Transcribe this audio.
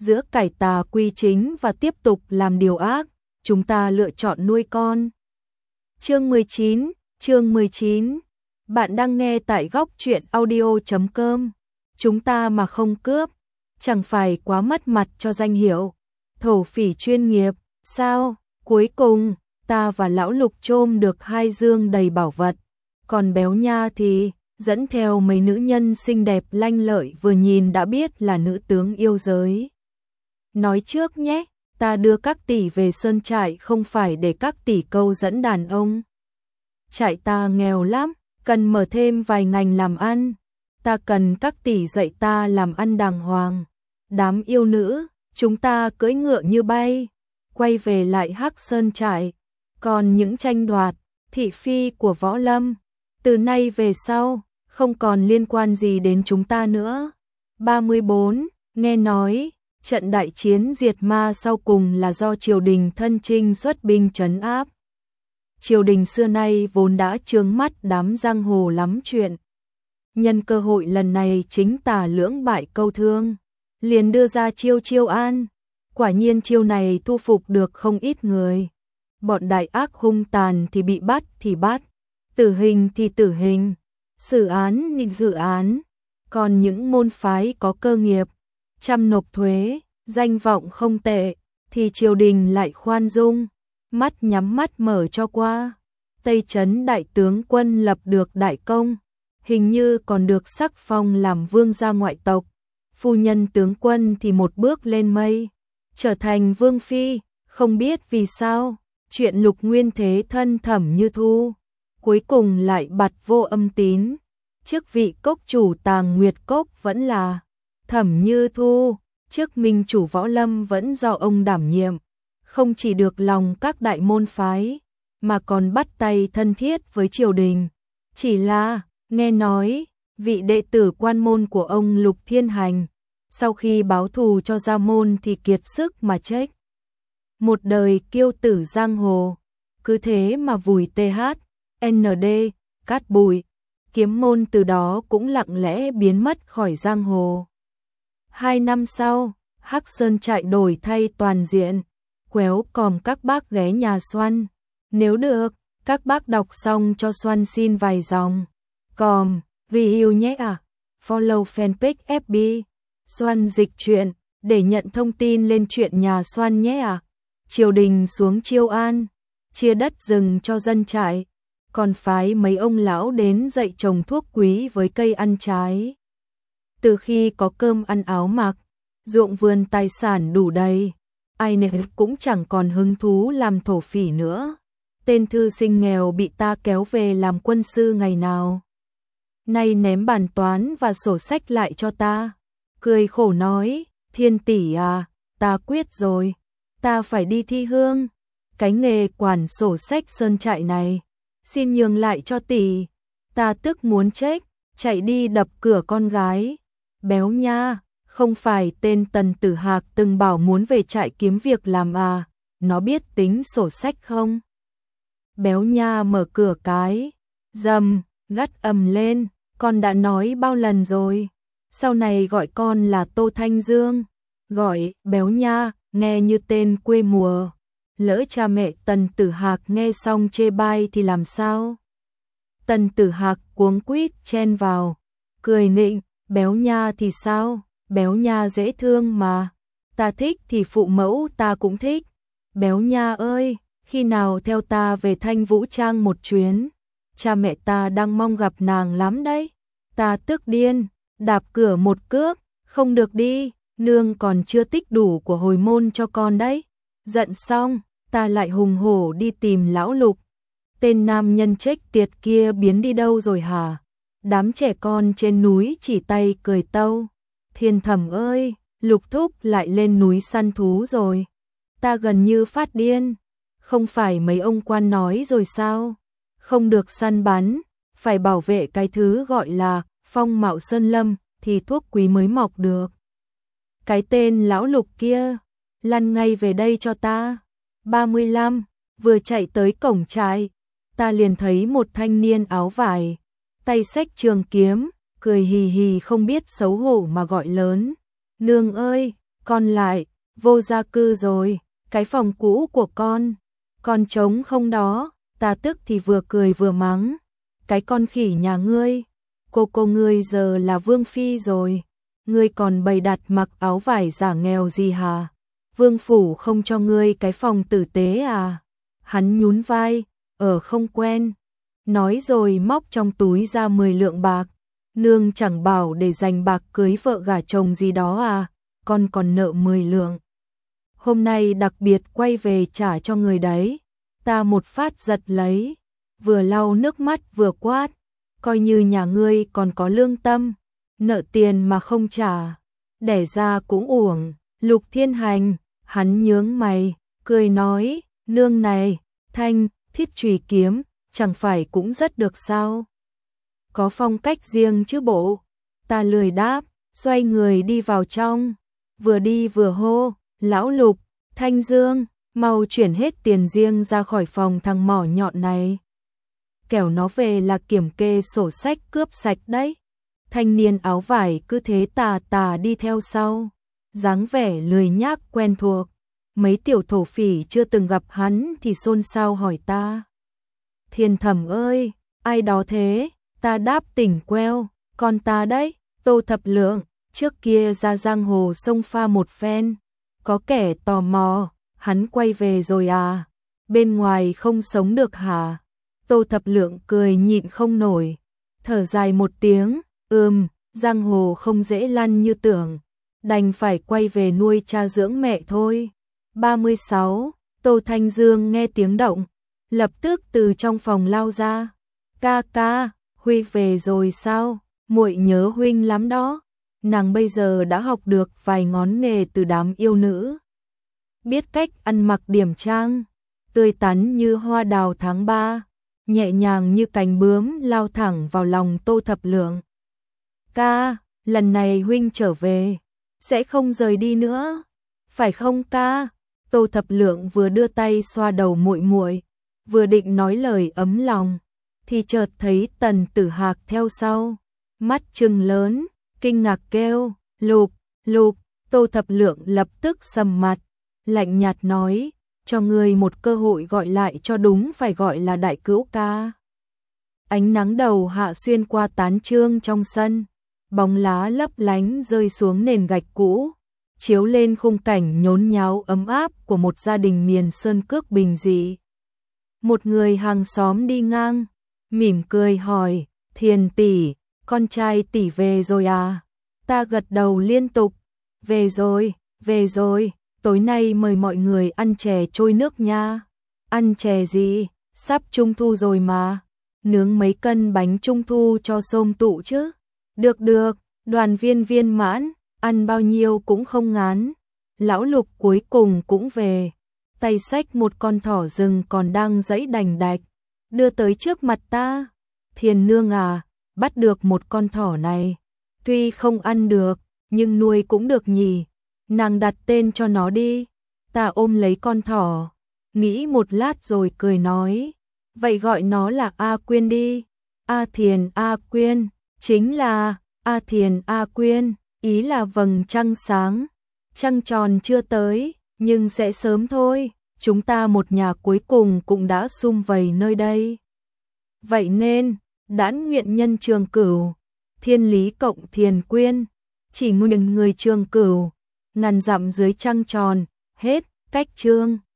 giữa cải tà quy chính và tiếp tục làm điều ác, chúng ta lựa chọn nuôi con. Chương 19. Bạn đang nghe tại góc truyện audio.com. Chúng ta mà không cướp, chẳng phải quá mất mặt cho danh hiệu thổ phỉ chuyên nghiệp, sao? Cuối cùng, ta và lão Lục chôm được 2 dương đầy bảo vật, còn Béo Nha thì dẫn theo mấy nữ nhân xinh đẹp lanh lợi vừa nhìn đã biết là nữ tướng yêu giới. Nói trước nhé, ta đưa các tỷ về sơn trại không phải để các tỷ câu dẫn đàn ông. Trại ta nghèo lắm, cần mở thêm vài ngành làm ăn. Ta cần các tỷ dạy ta làm ăn đàng hoàng. Đám yêu nữ, chúng ta cưỡi ngựa như bay, quay về lại Hắc Sơn trại. Còn những tranh đoạt, thị phi của Võ Lâm, từ nay về sau, không còn liên quan gì đến chúng ta nữa. 34. Nghe nói, trận đại chiến diệt ma sau cùng là do triều đình thân chinh xuất binh trấn áp. Triều đình xưa nay vốn đã chướng mắt đám giang hồ lắm chuyện. Nhân cơ hội lần này chính tả lưỡng bại câu thương, liền đưa ra chiêu an. Quả nhiên chiêu này thu phục được không ít người. Bọn đại ác hung tàn thì bị bắt thì bắt, tử hình thì tử hình, xử án thì xử án. Còn những môn phái có cơ nghiệp, chăm nộp thuế, danh vọng không tệ, thì triều đình lại khoan dung, mắt nhắm mắt mở cho qua. Tây Trấn đại tướng quân lập được đại công, hình như còn được sắc phong làm vương gia ngoại tộc. Phu nhân tướng quân thì một bước lên mây, trở thành vương phi, không biết vì sao, chuyện Lục Nguyên thế thân Thẩm Như Thu, cuối cùng lại bặt vô âm tín. Chức vị cốc chủ Tàng Nguyệt Cốc vẫn là Thẩm Như Thu, chức minh chủ Võ Lâm vẫn do ông đảm nhiệm, không chỉ được lòng các đại môn phái, mà còn bắt tay thân thiết với triều đình. Chỉ là, nghe nói, vị đệ tử quan môn của ông Lục Thiên Hành, sau khi báo thù cho gia môn thì kiệt sức mà chết. Một đời kiêu tử giang hồ, cứ thế mà vùi THND, cát bụi. Kiếm môn từ đó cũng lặng lẽ biến mất khỏi giang hồ. 2 năm sau, Hắc Sơn trại đổi thay toàn diện, quéo còm các bác ghé nhà Xoăn. Nếu được, các bác đọc xong cho Xoăn xin vài dòng. Còm, review nhé à. Follow fanpage FB Xoăn dịch truyện để nhận thông tin lên chuyện nhà Xoăn nhé à. Triều đình xuống chiêu an, chia đất rừng cho dân trại, còn phái mấy ông lão đến dạy trồng thuốc quý với cây ăn trái. Từ khi có cơm ăn áo mặc, ruộng vườn tài sản đủ đầy, ai nấy cũng chẳng còn hứng thú làm thổ phỉ nữa. Tên thư sinh nghèo bị ta kéo về làm quân sư ngày nào nay ném bàn toán và sổ sách lại cho ta, cười khổ nói, Thiên tỷ à, ta quyết rồi, ta phải đi thi hương, cái nghề quản sổ sách sơn trại này, xin nhường lại cho tỷ. Ta tức muốn chết, chạy đi đập cửa con gái. Béo Nha, không phải tên Tần Tử Hạc từng bảo muốn về trại kiếm việc làm à, nó biết tính sổ sách không? Béo Nha mở cửa cái, dầm, gắt ầm lên, con đã nói bao lần rồi, sau này gọi con là Tô Thanh Dương, gọi Béo Nha, nghe như tên quê mùa. Lỡ cha mẹ Tần Tử Hạc nghe xong chê bai thì làm sao? Tần Tử Hạc cuống quýt chen vào, cười nịnh, Béo Nha thì sao? Béo Nha dễ thương mà, ta thích thì phụ mẫu ta cũng thích. Béo Nha ơi, khi nào theo ta về Thanh Vũ Trang một chuyến? Cha mẹ ta đang mong gặp nàng lắm đấy. Ta tức điên, đạp cửa một cước, không được đi, nương còn chưa tích đủ của hồi môn cho con đấy. Giận xong, ta lại hùng hổ đi tìm lão Lục. Tên nam nhân chết tiệt kia biến đi đâu rồi hả? Đám trẻ con trên núi chỉ tay cười tâu. Thiên Thẩm ơi, Lục thúc lại lên núi săn thú rồi. Ta gần như phát điên. Không phải mấy ông quan nói rồi sao? Không được săn bắn, phải bảo vệ cái thứ gọi là phong mạo sơn lâm thì thuốc quý mới mọc được. Cái tên lão Lục kia, lăn ngay về đây cho ta. 35, vừa chạy tới cổng trại, ta liền thấy một thanh niên áo vải, tay xách trường kiếm, cười hì hì không biết xấu hổ mà gọi lớn. Nương ơi, con lại, vô gia cư rồi, cái phòng cũ của con trống không đó, ta tức thì vừa cười vừa mắng, cái con khỉ nhà ngươi, cô ngươi giờ là vương phi rồi, ngươi còn bày đặt mặc áo vải giả nghèo gì hả? Vương phủ không cho ngươi cái phòng tử tế à? Hắn nhún vai, không quen. Nói rồi móc trong túi ra 10 lượng bạc. Nương chẳng bảo để dành bạc cưới vợ gả chồng gì đó à? Con còn nợ 10 lượng. Hôm nay đặc biệt quay về trả cho người đấy. Ta một phát giật lấy, vừa lau nước mắt vừa quát. Coi như nhà ngươi còn có lương tâm, nợ tiền mà không trả, đẻ ra cũng uổng. Lục Thiên Hành, hắn nhướng mày, cười nói, nương này, thanh, thiết chùy kiếm, chẳng phải cũng rất được sao? Có phong cách riêng chứ bộ. Ta lười đáp, xoay người đi vào trong, vừa đi vừa hô, lão Lục, Thanh Dương, mau chuyển hết tiền riêng ra khỏi phòng thằng mỏ nhọn này. Kẻo nó về là kiểm kê sổ sách cướp sạch đấy. Thanh niên áo vải cứ thế tà tà đi theo sau, dáng vẻ lười nhác quen thuộc. Mấy tiểu thổ phỉ chưa từng gặp hắn thì xôn xao hỏi ta. Thiên Thẩm ơi, ai đó thế? Ta đáp tỉnh queo, con ta đấy, Tô Thập Lượng, trước kia ra giang hồ sông pha một phen. Có kẻ tò mò, hắn quay về rồi à? Bên ngoài không sống được hả? Tô Thập Lượng cười nhịn không nổi, thở dài một tiếng, giang hồ không dễ lăn như tưởng, đành phải quay về nuôi cha dưỡng mẹ thôi. 36. Tô Thanh Dương nghe tiếng động, lập tức từ trong phòng lao ra. Ca ca, Huy về rồi sao? Muội nhớ huynh lắm đó. Nàng bây giờ đã học được vài ngón nghề từ đám yêu nữ. Biết cách ăn mặc điểm trang, tươi tắn như hoa đào tháng 3, nhẹ nhàng như cánh bướm lao thẳng vào lòng Tô Thập Lượng. Ca, lần này huynh trở về, sẽ không rời đi nữa, phải không ca? Tô Thập Lượng vừa đưa tay xoa đầu muội muội, vừa định nói lời ấm lòng, thì chợt thấy Tần Tử Hạc theo sau, mắt trừng lớn, kinh ngạc kêu, Lục, Lục. Tô Thập Lượng lập tức sầm mặt, lạnh nhạt nói, cho ngươi một cơ hội gọi lại cho đúng, phải gọi là đại cữu ca. Ánh nắng đầu hạ xuyên qua tán chương trong sân, bóng lá lấp lánh rơi xuống nền gạch cũ, chiếu lên khung cảnh nhốn nháo ấm áp của một gia đình miền sơn cước bình dị. Một người hàng xóm đi ngang, mỉm cười hỏi, Thiền tỷ, con trai tỷ về rồi à? Ta gật đầu liên tục, về rồi, tối nay mời mọi người ăn chè trôi nước nha. Ăn chè gì, sắp trung thu rồi mà, nướng mấy cân bánh trung thu cho xôm tụ chứ. Được, đoàn viên viên mãn, ăn bao nhiêu cũng không ngán. Lão Lục cuối cùng cũng về, tay xách một con thỏ rừng còn đang giãy đành đạch, đưa tới trước mặt ta. Thiền nương à, bắt được một con thỏ này, tuy không ăn được, nhưng nuôi cũng được nhỉ, nàng đặt tên cho nó đi. Ta ôm lấy con thỏ, nghĩ một lát rồi cười nói, vậy gọi nó là A Quyên đi. A Thiền A Quyên, chính là A Thiền A Quyên, ý là vầng trăng sáng. Trăng tròn chưa tới, nhưng sẽ sớm thôi, chúng ta một nhà cuối cùng cũng đã sum vầy nơi đây. Vậy nên, đãn nguyện nhân Trường Cửu, thiên lý cộng Thiền Quyên, chỉ nguyện người Trường Cửu, ngàn dặm dưới trăng tròn, hết, cách chương.